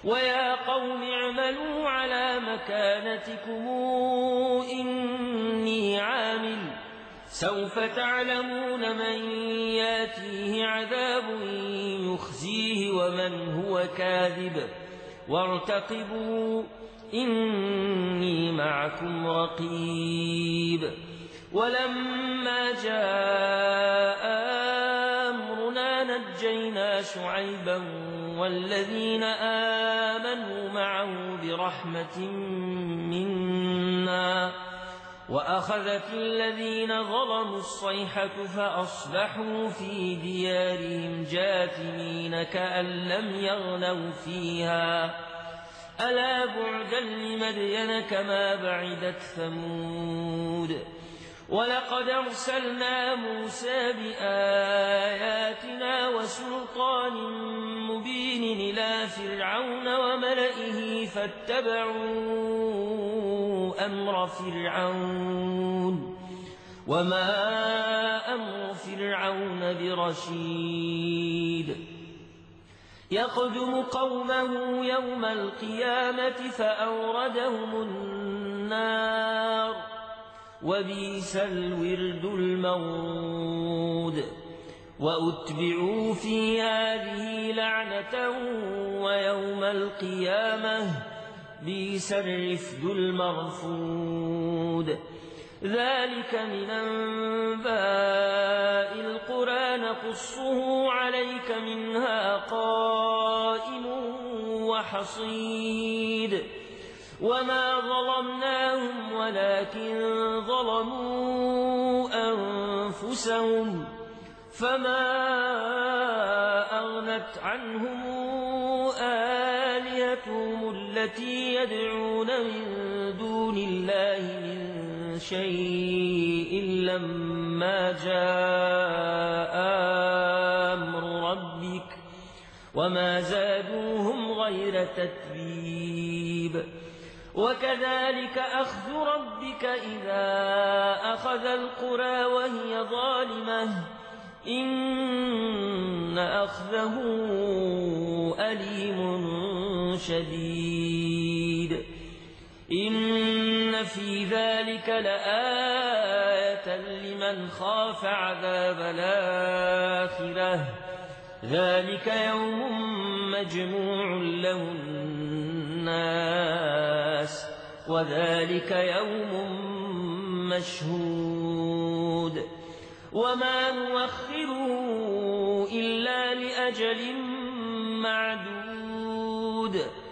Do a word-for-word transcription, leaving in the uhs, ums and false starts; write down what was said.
ويا قوم اعملوا على مكانتكم إني عامل سوف تعلمون من ياتيه عذاب يخزيه ومن هو كاذب وارتقبوا إني معكم رقيب ولما جاء أمرنا نجينا شعيبا والذين آمنوا معه برحمة منا وأخذت الذين ظلموا الصيحة فأصبحوا في ديارهم جاثمين كأن لم يغنوا فيها ألا بعدا لمدين كما بعدت ثمود ولقد أرسلنا موسى بآياتنا وسلطان مبين إلى فرعون وملئه فاتبعوا أمر فرعون وما أمر فرعون برشيد يقدم قومه يوم القيامة فأوردهم النار وبئس الورد المورود وأتبعوا في هذه لعنة ويوم القيامة بئس الرفد المرفود ذلك من أنباء القرى نقصه عليك منها قائم وحصيد وما ظلمناهم ولكن ظلموا أنفسهم فما أغنت عنهم آلهتهم التي يدعون من دون الله من شيء لما جاء أمر ربك وما زادوهم غير تتبيب وكذلك أخذ ربك إذا أخذ القرى وهي ظالمة إن أخذه أليم شديد إن في ذلك لآية لمن خاف عذاب الآخرة ذلك يوم مجموع له الناس وذلك يوم مشهود وما نؤخره إلا لأجل معدود